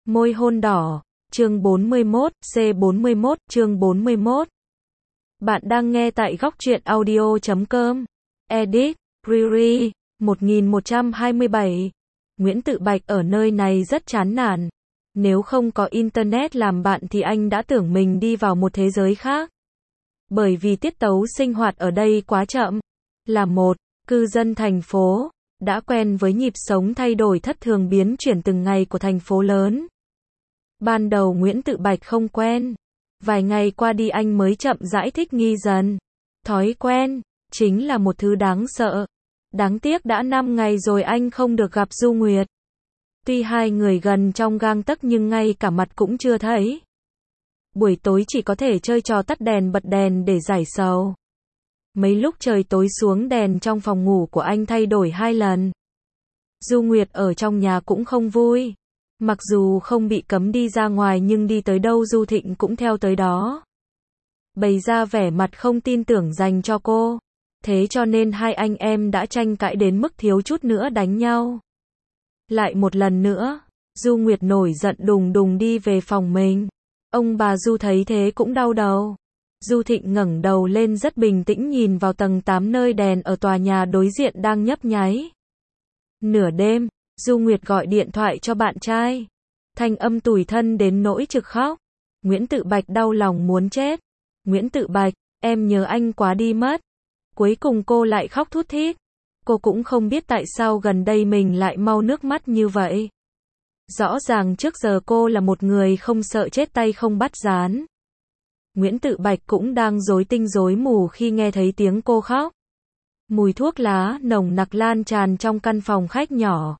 Môi hôn đỏ, chương 41, C41, chương 41. Bạn đang nghe tại góc truyện audio.com. Edit, Riri, 1127. Nguyễn Tự Bạch ở nơi này rất chán nản. Nếu không có internet làm bạn thì anh đã tưởng mình đi vào một thế giới khác. Bởi vì tiết tấu sinh hoạt ở đây quá chậm. Là một cư dân thành phố, đã quen với nhịp sống thay đổi thất thường biến chuyển từng ngày của thành phố lớn. Ban đầu Nguyễn Tự Bạch không quen. Vài ngày qua đi anh mới chậm rãi thích nghi dần. Thói quen, chính là một thứ đáng sợ. Đáng tiếc đã 5 ngày rồi anh không được gặp Du Nguyệt. Tuy hai người gần trong gang tấc nhưng ngay cả mặt cũng chưa thấy. Buổi tối chỉ có thể chơi trò tắt đèn bật đèn để giải sầu. Mấy lúc trời tối xuống đèn trong phòng ngủ của anh thay đổi 2 lần. Du Nguyệt ở trong nhà cũng không vui. Mặc dù không bị cấm đi ra ngoài nhưng đi tới đâu Du Thịnh cũng theo tới đó. Bày ra vẻ mặt không tin tưởng dành cho cô. Thế cho nên hai anh em đã tranh cãi đến mức thiếu chút nữa đánh nhau. Lại một lần nữa, Du Nguyệt nổi giận đùng đùng đi về phòng mình. Ông bà Du thấy thế cũng đau đầu. Du Thịnh ngẩng đầu lên rất bình tĩnh nhìn vào tầng 8 nơi đèn ở tòa nhà đối diện đang nhấp nháy. Nửa đêm, Du Nguyệt gọi điện thoại cho bạn trai. Thanh âm tủi thân đến nỗi trực khóc. Nguyễn Tự Bạch đau lòng muốn chết. Nguyễn Tự Bạch, em nhớ anh quá đi mất. Cuối cùng cô lại khóc thút thít. Cô cũng không biết tại sao gần đây mình lại mau nước mắt như vậy. Rõ ràng trước giờ cô là một người không sợ chết tay không bắt gián. Nguyễn Tự Bạch cũng đang rối tinh rối mù khi nghe thấy tiếng cô khóc. Mùi thuốc lá nồng nặc lan tràn trong căn phòng khách nhỏ.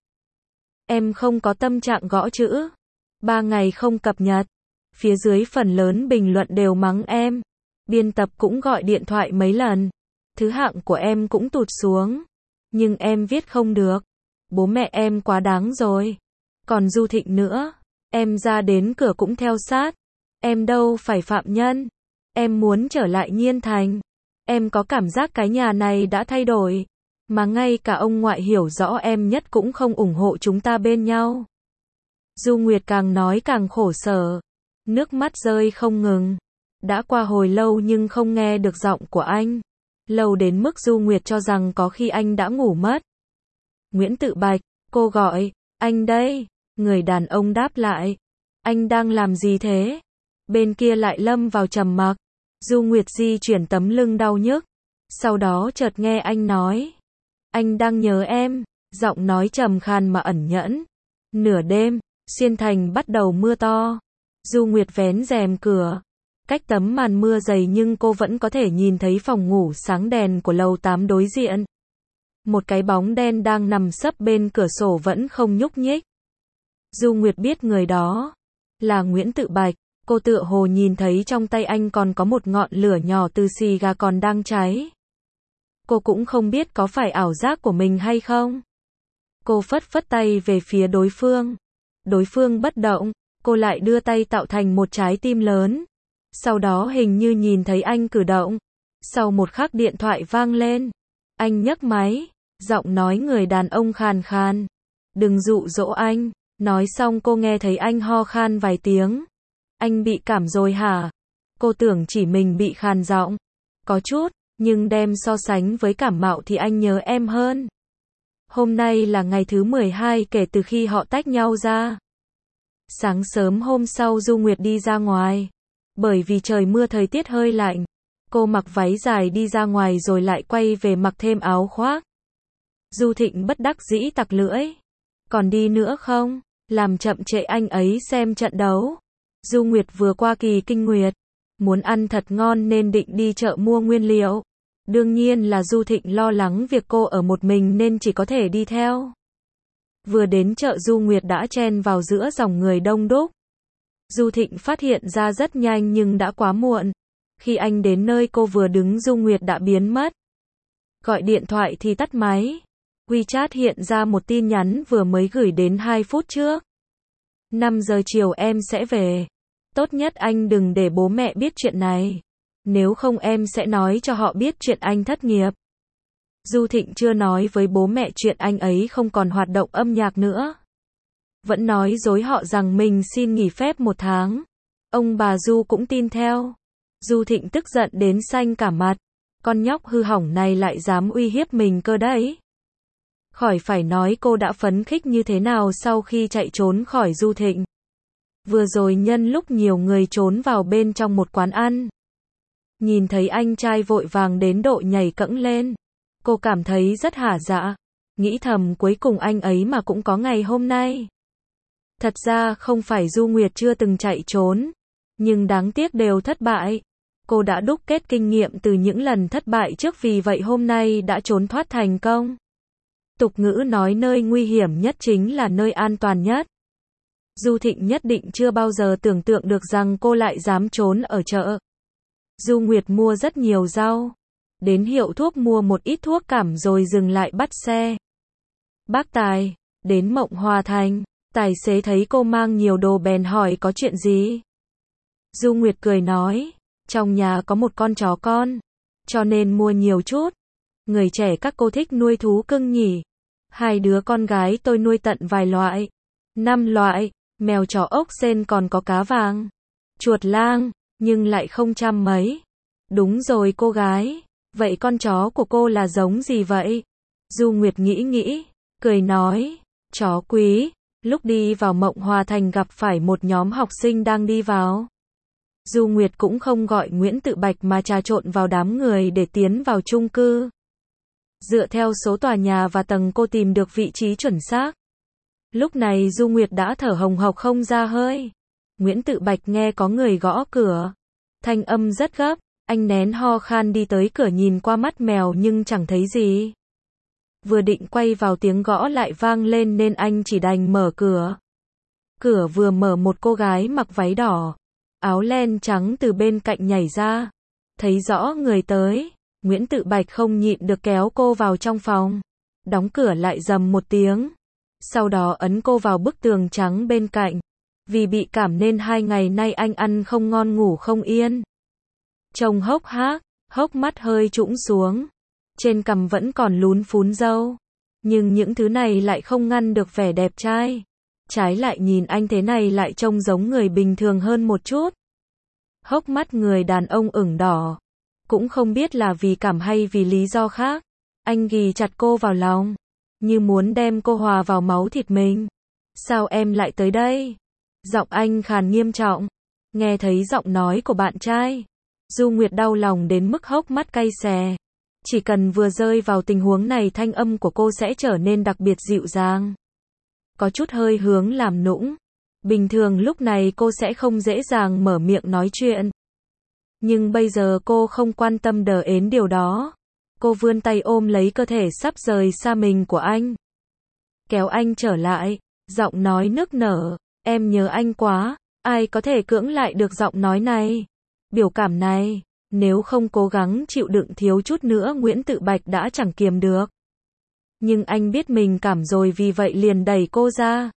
Em không có tâm trạng gõ chữ. 3 ngày không cập nhật. Phía dưới phần lớn bình luận đều mắng em. Biên tập cũng gọi điện thoại mấy lần. Thứ hạng của em cũng tụt xuống. Nhưng em viết không được. Bố mẹ em quá đáng rồi. Còn Du Thịnh nữa. Em ra đến cửa cũng theo sát. Em đâu phải phạm nhân. Em muốn trở lại Nhiên Thành. Em có cảm giác cái nhà này đã thay đổi. Mà ngay cả ông ngoại hiểu rõ em nhất cũng không ủng hộ chúng ta bên nhau. Du Nguyệt càng nói càng khổ sở. Nước mắt rơi không ngừng. Đã qua hồi lâu nhưng không nghe được giọng của anh. Lâu đến mức Du Nguyệt cho rằng có khi anh đã ngủ mất. Nguyễn Tự Bạch, cô gọi, anh đây. Người đàn ông đáp lại. Anh đang làm gì thế? Bên kia lại lâm vào trầm mặc. Du Nguyệt di chuyển tấm lưng đau nhức. Sau đó chợt nghe anh nói. Anh đang nhớ em. Giọng nói trầm khàn mà ẩn nhẫn. Nửa đêm, Xuyên Thành bắt đầu mưa to. Du Nguyệt vén rèm cửa. Cách tấm màn mưa dày nhưng cô vẫn có thể nhìn thấy phòng ngủ sáng đèn của lầu 8 đối diện. Một cái bóng đen đang nằm sấp bên cửa sổ vẫn không nhúc nhích. Du Nguyệt biết người đó là Nguyễn Tự Bạch. Cô tựa hồ nhìn thấy trong tay anh còn có một ngọn lửa nhỏ từ xì gà còn đang cháy. Cô cũng không biết có phải ảo giác của mình hay không. Cô phất phất tay về phía đối phương. Đối phương bất động. Cô lại đưa tay tạo thành một trái tim lớn. Sau đó hình như nhìn thấy anh cử động. Sau một khắc điện thoại vang lên. Anh nhấc máy. Giọng nói người đàn ông khàn khàn. Đừng dụ dỗ anh. Nói xong cô nghe thấy anh ho khan vài tiếng. Anh bị cảm rồi hả? Cô tưởng chỉ mình bị khàn giọng. Có chút, nhưng đem so sánh với cảm mạo thì anh nhớ em hơn. Hôm nay là ngày thứ 12 kể từ khi họ tách nhau ra. Sáng sớm hôm sau Du Nguyệt đi ra ngoài. Bởi vì trời mưa thời tiết hơi lạnh. Cô mặc váy dài đi ra ngoài rồi lại quay về mặc thêm áo khoác. Du Thịnh bất đắc dĩ tặc lưỡi. Còn đi nữa không? Làm chậm trễ anh ấy xem trận đấu. Du Nguyệt vừa qua kỳ kinh nguyệt. Muốn ăn thật ngon nên định đi chợ mua nguyên liệu. Đương nhiên là Du Thịnh lo lắng việc cô ở một mình nên chỉ có thể đi theo. Vừa đến chợ Du Nguyệt đã chen vào giữa dòng người đông đúc. Du Thịnh phát hiện ra rất nhanh nhưng đã quá muộn. Khi anh đến nơi cô vừa đứng Du Nguyệt đã biến mất. Gọi điện thoại thì tắt máy. WeChat hiện ra một tin nhắn vừa mới gửi đến 2 phút trước. 5 giờ chiều em sẽ về. Tốt nhất anh đừng để bố mẹ biết chuyện này. Nếu không em sẽ nói cho họ biết chuyện anh thất nghiệp. Du Thịnh chưa nói với bố mẹ chuyện anh ấy không còn hoạt động âm nhạc nữa. vẫn nói dối họ rằng mình xin nghỉ phép 1 tháng. Ông bà Du cũng tin theo. Du Thịnh tức giận đến xanh cả mặt. Con nhóc hư hỏng này lại dám uy hiếp mình cơ đấy. Khỏi phải nói cô đã phấn khích như thế nào sau khi chạy trốn khỏi Du Thịnh. Vừa rồi nhân lúc nhiều người trốn vào bên trong một quán ăn. Nhìn thấy anh trai vội vàng đến độ nhảy cẫng lên. Cô cảm thấy rất hả dạ. Nghĩ thầm cuối cùng anh ấy mà cũng có ngày hôm nay. Thật ra không phải Du Nguyệt chưa từng chạy trốn. Nhưng đáng tiếc đều thất bại. Cô đã đúc kết kinh nghiệm từ những lần thất bại trước vì vậy hôm nay đã trốn thoát thành công. Tục ngữ nói nơi nguy hiểm nhất chính là nơi an toàn nhất. Du Thịnh nhất định chưa bao giờ tưởng tượng được rằng cô lại dám trốn ở chợ. Du Nguyệt mua rất nhiều rau. Đến hiệu thuốc mua một ít thuốc cảm rồi dừng lại bắt xe. Bác Tài, đến Mộng Hòa Thành. Tài xế thấy cô mang nhiều đồ bèn hỏi có chuyện gì. Du Nguyệt cười nói, trong nhà có một con chó con, cho nên mua nhiều chút. Người trẻ các cô thích nuôi thú cưng nhỉ. 2 đứa con gái tôi nuôi tận vài loại. 5 loại, mèo chó ốc sên còn có cá vàng. Chuột lang, nhưng lại không chăm mấy. Đúng rồi cô gái, vậy con chó của cô là giống gì vậy? Du Nguyệt nghĩ, cười nói, chó quý. Lúc đi vào Mộng Hòa Thành gặp phải một nhóm học sinh đang đi vào. Du Nguyệt cũng không gọi Nguyễn Tự Bạch mà trà trộn vào đám người để tiến vào chung cư. Dựa theo số tòa nhà và tầng cô tìm được vị trí chuẩn xác. Lúc này Du Nguyệt đã thở hồng hộc không ra hơi. Nguyễn Tự Bạch nghe có người gõ cửa. Thanh âm rất gấp, anh nén ho khan đi tới cửa nhìn qua mắt mèo nhưng chẳng thấy gì. Vừa định quay vào tiếng gõ lại vang lên nên anh chỉ đành mở cửa. Cửa vừa mở một cô gái mặc váy đỏ, áo len trắng từ bên cạnh nhảy ra. Thấy rõ người tới, Nguyễn Tự Bạch không nhịn được kéo cô vào trong phòng. Đóng cửa lại rầm một tiếng. Sau đó ấn cô vào bức tường trắng bên cạnh. Vì bị cảm nên 2 ngày nay anh ăn không ngon ngủ không yên. Trông hốc hác, hốc mắt hơi trũng xuống. Trên cằm vẫn còn lún phún râu. Nhưng những thứ này lại không ngăn được vẻ đẹp trai. Trái lại nhìn anh thế này lại trông giống người bình thường hơn một chút. Hốc mắt người đàn ông ửng đỏ. Cũng không biết là vì cảm hay vì lý do khác. Anh ghì chặt cô vào lòng. Như muốn đem cô hòa vào máu thịt mình. Sao em lại tới đây? Giọng anh khàn nghiêm trọng. Nghe thấy giọng nói của bạn trai. Du Nguyệt đau lòng đến mức hốc mắt cay xè. Chỉ cần vừa rơi vào tình huống này thanh âm của cô sẽ trở nên đặc biệt dịu dàng. Có chút hơi hướng làm nũng. Bình thường lúc này cô sẽ không dễ dàng mở miệng nói chuyện. Nhưng bây giờ cô không quan tâm đờ ến điều đó. Cô vươn tay ôm lấy cơ thể sắp rời xa mình của anh. Kéo anh trở lại, giọng nói nức nở, em nhớ anh quá, ai có thể cưỡng lại được giọng nói này, biểu cảm này, nếu không cố gắng chịu đựng thiếu chút nữa Nguyễn Tự Bạch đã chẳng kiềm được. Nhưng anh biết mình cảm rồi vì vậy liền đẩy cô ra.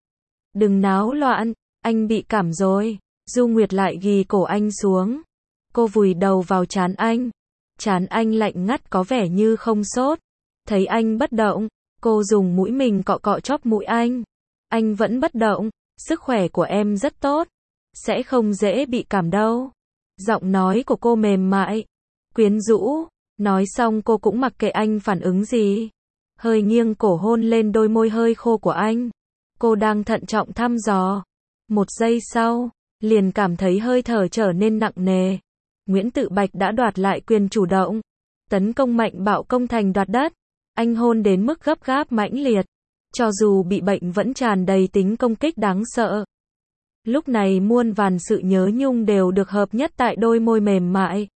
Đừng náo loạn, anh bị cảm rồi. Du Nguyệt lại ghì cổ anh xuống. Cô vùi đầu vào trán anh. Trán anh lạnh ngắt có vẻ như không sốt. Thấy anh bất động, cô dùng mũi mình cọ cọ chóp mũi anh. Anh vẫn bất động, sức khỏe của em rất tốt. Sẽ không dễ bị cảm đâu. Giọng nói của cô mềm mại, quyến rũ. Nói xong cô cũng mặc kệ anh phản ứng gì. Hơi nghiêng cổ hôn lên đôi môi hơi khô của anh. Cô đang thận trọng thăm dò. 1 giây sau, liền cảm thấy hơi thở trở nên nặng nề. Nguyễn Tự Bạch đã đoạt lại quyền chủ động. Tấn công mạnh bạo công thành đoạt đất. Anh hôn đến mức gấp gáp mãnh liệt. Cho dù bị bệnh vẫn tràn đầy tính công kích đáng sợ. Lúc này muôn vàn sự nhớ nhung đều được hợp nhất tại đôi môi mềm mại.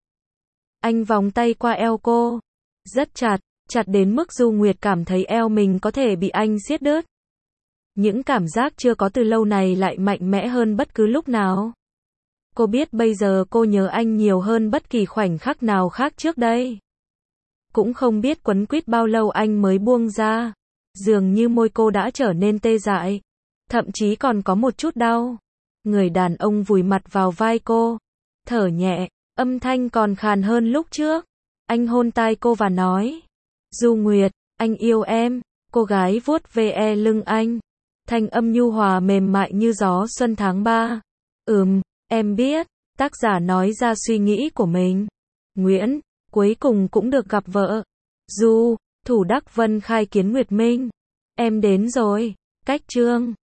Anh vòng tay qua eo cô. Rất chặt, chặt đến mức Du Nguyệt cảm thấy eo mình có thể bị anh siết đứt. Những cảm giác chưa có từ lâu này lại mạnh mẽ hơn bất cứ lúc nào. Cô biết bây giờ cô nhớ anh nhiều hơn bất kỳ khoảnh khắc nào khác trước đây. Cũng không biết quấn quýt bao lâu anh mới buông ra. Dường như môi cô đã trở nên tê dại. Thậm chí còn có một chút đau. Người đàn ông vùi mặt vào vai cô. Thở nhẹ, âm thanh còn khàn hơn lúc trước. Anh hôn tai cô và nói. Du Nguyệt, anh yêu em. Cô gái vuốt ve lưng anh. Thanh âm nhu hòa mềm mại như gió xuân tháng 3. Em biết. Tác giả nói ra suy nghĩ của mình. Nguyễn, cuối cùng cũng được gặp vợ. Du, Thủ Đắc Vân khai kiến Nguyệt Minh. Em đến rồi. Cách Trương.